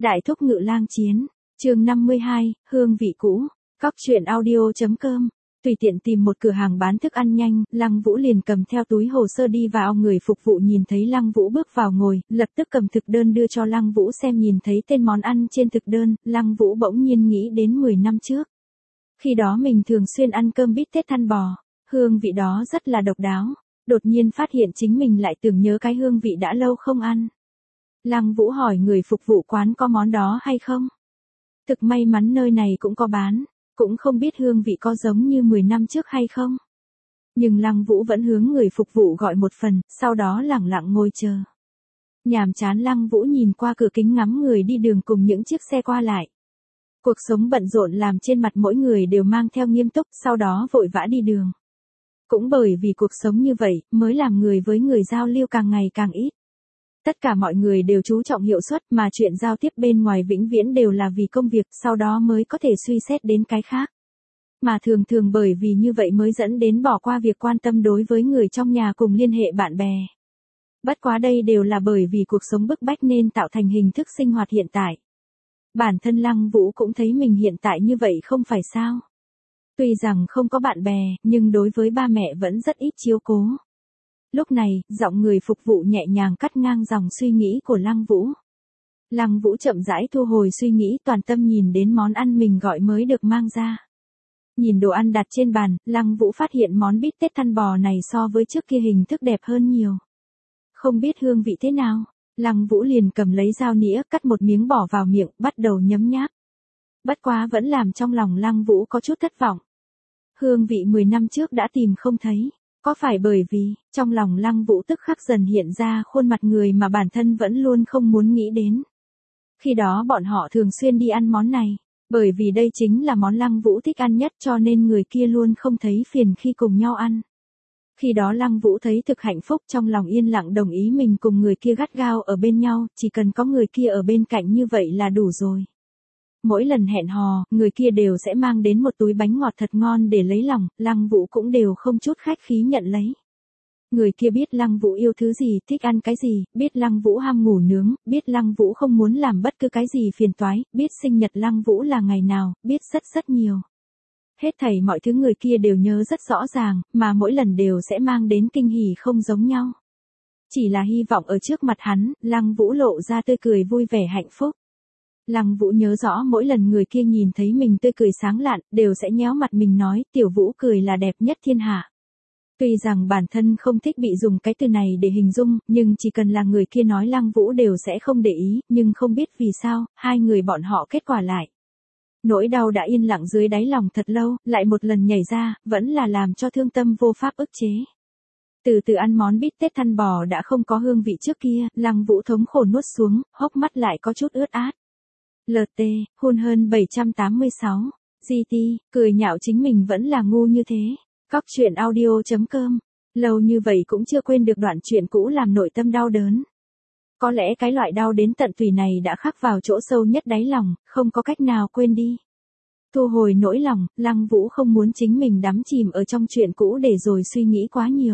Đại thúc ngự lang chiến, chương 52, hương vị cũ, Cóc truyện audio.com. Tùy tiện tìm một cửa hàng bán thức ăn nhanh, Lăng Vũ liền cầm theo túi hồ sơ đi vào. Người phục vụ nhìn thấy Lăng Vũ bước vào ngồi, lập tức cầm thực đơn đưa cho Lăng Vũ xem. Nhìn thấy tên món ăn trên thực đơn, Lăng Vũ bỗng nhiên nghĩ đến 10 năm trước. Khi đó mình thường xuyên ăn cơm bít tết thăn bò, hương vị đó rất là độc đáo. Đột nhiên phát hiện chính mình lại tưởng nhớ cái hương vị đã lâu không ăn. Lăng Vũ hỏi người phục vụ quán có món đó hay không. Thực may mắn nơi này cũng có bán, cũng không biết hương vị có giống như 10 năm trước hay không. Nhưng Lăng Vũ vẫn hướng người phục vụ gọi một phần, sau đó lẳng lặng ngồi chờ. Nhàm chán, Lăng Vũ nhìn qua cửa kính ngắm người đi đường cùng những chiếc xe qua lại. Cuộc sống bận rộn làm trên mặt mỗi người đều mang theo nghiêm túc, sau đó vội vã đi đường. Cũng bởi vì cuộc sống như vậy, mới làm người với người giao lưu càng ngày càng ít. Tất cả mọi người đều chú trọng hiệu suất, mà chuyện giao tiếp bên ngoài vĩnh viễn đều là vì công việc, sau đó mới có thể suy xét đến cái khác. Mà thường thường bởi vì như vậy mới dẫn đến bỏ qua việc quan tâm đối với người trong nhà cùng liên hệ bạn bè. Bất quá đây đều là bởi vì cuộc sống bức bách nên tạo thành hình thức sinh hoạt hiện tại. Bản thân Lăng Vũ cũng thấy mình hiện tại như vậy không phải sao. Tuy rằng không có bạn bè, nhưng đối với ba mẹ vẫn rất ít chiếu cố. Lúc này, giọng người phục vụ nhẹ nhàng cắt ngang dòng suy nghĩ của Lăng Vũ. Lăng Vũ chậm rãi thu hồi suy nghĩ, toàn tâm nhìn đến món ăn mình gọi mới được mang ra. Nhìn đồ ăn đặt trên bàn, Lăng Vũ phát hiện món bít tết thăn bò này so với trước kia hình thức đẹp hơn nhiều. Không biết hương vị thế nào, Lăng Vũ liền cầm lấy dao nĩa cắt một miếng bỏ vào miệng, bắt đầu nhấm nháp. Bất quá vẫn làm trong lòng Lăng Vũ có chút thất vọng. Hương vị 10 năm trước đã tìm không thấy. Có phải bởi vì, trong lòng Lăng Vũ tức khắc dần hiện ra khuôn mặt người mà bản thân vẫn luôn không muốn nghĩ đến. Khi đó bọn họ thường xuyên đi ăn món này, bởi vì đây chính là món Lăng Vũ thích ăn nhất, cho nên người kia luôn không thấy phiền khi cùng nhau ăn. Khi đó Lăng Vũ thấy thực hạnh phúc, trong lòng yên lặng đồng ý mình cùng người kia gắt gao ở bên nhau, chỉ cần có người kia ở bên cạnh như vậy là đủ rồi. Mỗi lần hẹn hò, người kia đều sẽ mang đến một túi bánh ngọt thật ngon để lấy lòng, Lăng Vũ cũng đều không chút khách khí nhận lấy. Người kia biết Lăng Vũ yêu thứ gì, thích ăn cái gì, biết Lăng Vũ ham ngủ nướng, biết Lăng Vũ không muốn làm bất cứ cái gì phiền toái, biết sinh nhật Lăng Vũ là ngày nào, biết rất nhiều. Hết thảy mọi thứ người kia đều nhớ rất rõ ràng, mà mỗi lần đều sẽ mang đến kinh hỉ không giống nhau. Chỉ là hy vọng ở trước mặt hắn, Lăng Vũ lộ ra tươi cười vui vẻ hạnh phúc. Lăng Vũ nhớ rõ mỗi lần người kia nhìn thấy mình tươi cười sáng lạn, đều sẽ nhéo mặt mình nói, Tiểu Vũ cười là đẹp nhất thiên hạ. Tuy rằng bản thân không thích bị dùng cái từ này để hình dung, nhưng chỉ cần là người kia nói Lăng Vũ đều sẽ không để ý, nhưng không biết vì sao, hai người bọn họ kết quả lại. Nỗi đau đã yên lặng dưới đáy lòng thật lâu, lại một lần nhảy ra, vẫn là làm cho thương tâm vô pháp ức chế. Từ từ ăn món bít tết thăn bò đã không có hương vị trước kia, Lăng Vũ thống khổ nuốt xuống, hốc mắt lại có chút ướt át. LT, hun hơn 786. GT, cười nhạo chính mình vẫn là ngu như thế. Cóc truyện audio.com. Lâu như vậy cũng chưa quên được đoạn chuyện cũ làm nội tâm đau đớn. Có lẽ cái loại đau đến tận tủy này đã khắc vào chỗ sâu nhất đáy lòng, không có cách nào quên đi. Thu hồi nỗi lòng, Lăng Vũ không muốn chính mình đắm chìm ở trong chuyện cũ để rồi suy nghĩ quá nhiều.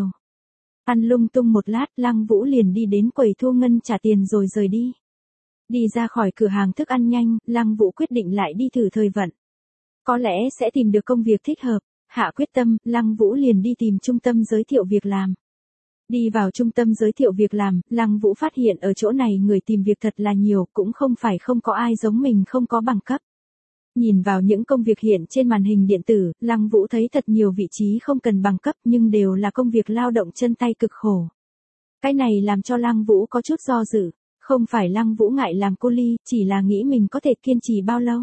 Ăn lung tung một lát, Lăng Vũ liền đi đến quầy thu ngân trả tiền rồi rời đi. Đi ra khỏi cửa hàng thức ăn nhanh, Lăng Vũ quyết định lại đi thử thời vận. Có lẽ sẽ tìm được công việc thích hợp. Hạ quyết tâm, Lăng Vũ liền đi tìm trung tâm giới thiệu việc làm. Đi vào trung tâm giới thiệu việc làm, Lăng Vũ phát hiện ở chỗ này người tìm việc thật là nhiều, cũng không phải không có ai giống mình không có bằng cấp. Nhìn vào những công việc hiện trên màn hình điện tử, Lăng Vũ thấy thật nhiều vị trí không cần bằng cấp nhưng đều là công việc lao động chân tay cực khổ. Cái này làm cho Lăng Vũ có chút do dự. Không phải Lăng Vũ ngại làm cô ly, chỉ là nghĩ mình có thể kiên trì bao lâu.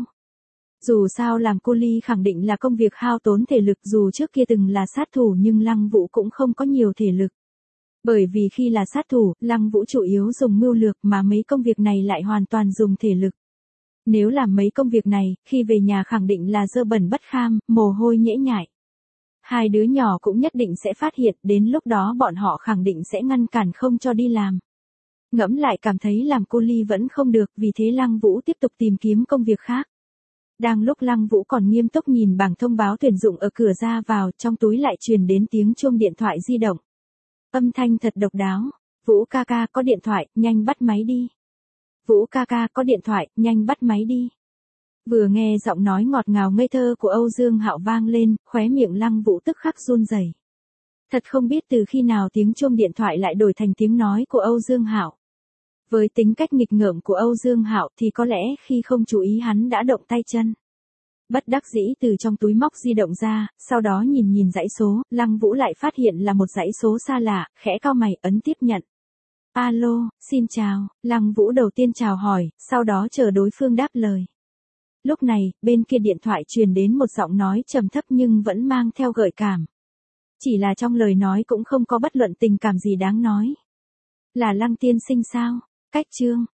Dù sao làm cô ly khẳng định là công việc hao tốn thể lực, dù trước kia từng là sát thủ nhưng Lăng Vũ cũng không có nhiều thể lực. Bởi vì khi là sát thủ, Lăng Vũ chủ yếu dùng mưu lược mà mấy công việc này lại hoàn toàn dùng thể lực. Nếu làm mấy công việc này, khi về nhà khẳng định là dơ bẩn bất kham, mồ hôi nhễ nhại. Hai đứa nhỏ cũng nhất định sẽ phát hiện, đến lúc đó bọn họ khẳng định sẽ ngăn cản không cho đi làm. Ngẫm lại cảm thấy làm cô ly vẫn không được, vì thế Lăng Vũ tiếp tục tìm kiếm công việc khác. Đang lúc Lăng Vũ còn nghiêm túc nhìn bảng thông báo tuyển dụng ở cửa ra vào, trong túi lại truyền đến tiếng chuông điện thoại di động. Âm thanh thật độc đáo. Vũ ca ca có điện thoại, nhanh bắt máy đi. Vũ ca ca có điện thoại, nhanh bắt máy đi. Vừa nghe giọng nói ngọt ngào ngây thơ của Âu Dương Hạo vang lên, khóe miệng Lăng Vũ tức khắc run rẩy. Thật không biết từ khi nào tiếng chuông điện thoại lại đổi thành tiếng nói của Âu Dương Hạo. Với tính cách nghịch ngợm của Âu Dương Hạo thì có lẽ khi không chú ý hắn đã động tay chân. Bất đắc dĩ từ trong túi móc di động ra, sau đó nhìn dãy số, Lăng Vũ lại phát hiện là một dãy số xa lạ, khẽ cau mày ấn tiếp nhận. Alo, xin chào, Lăng Vũ đầu tiên chào hỏi, sau đó chờ đối phương đáp lời. Lúc này, bên kia điện thoại truyền đến một giọng nói trầm thấp nhưng vẫn mang theo gợi cảm. Chỉ là trong lời nói cũng không có bất luận tình cảm gì đáng nói. Là Lăng tiên sinh sao? Cách Trương,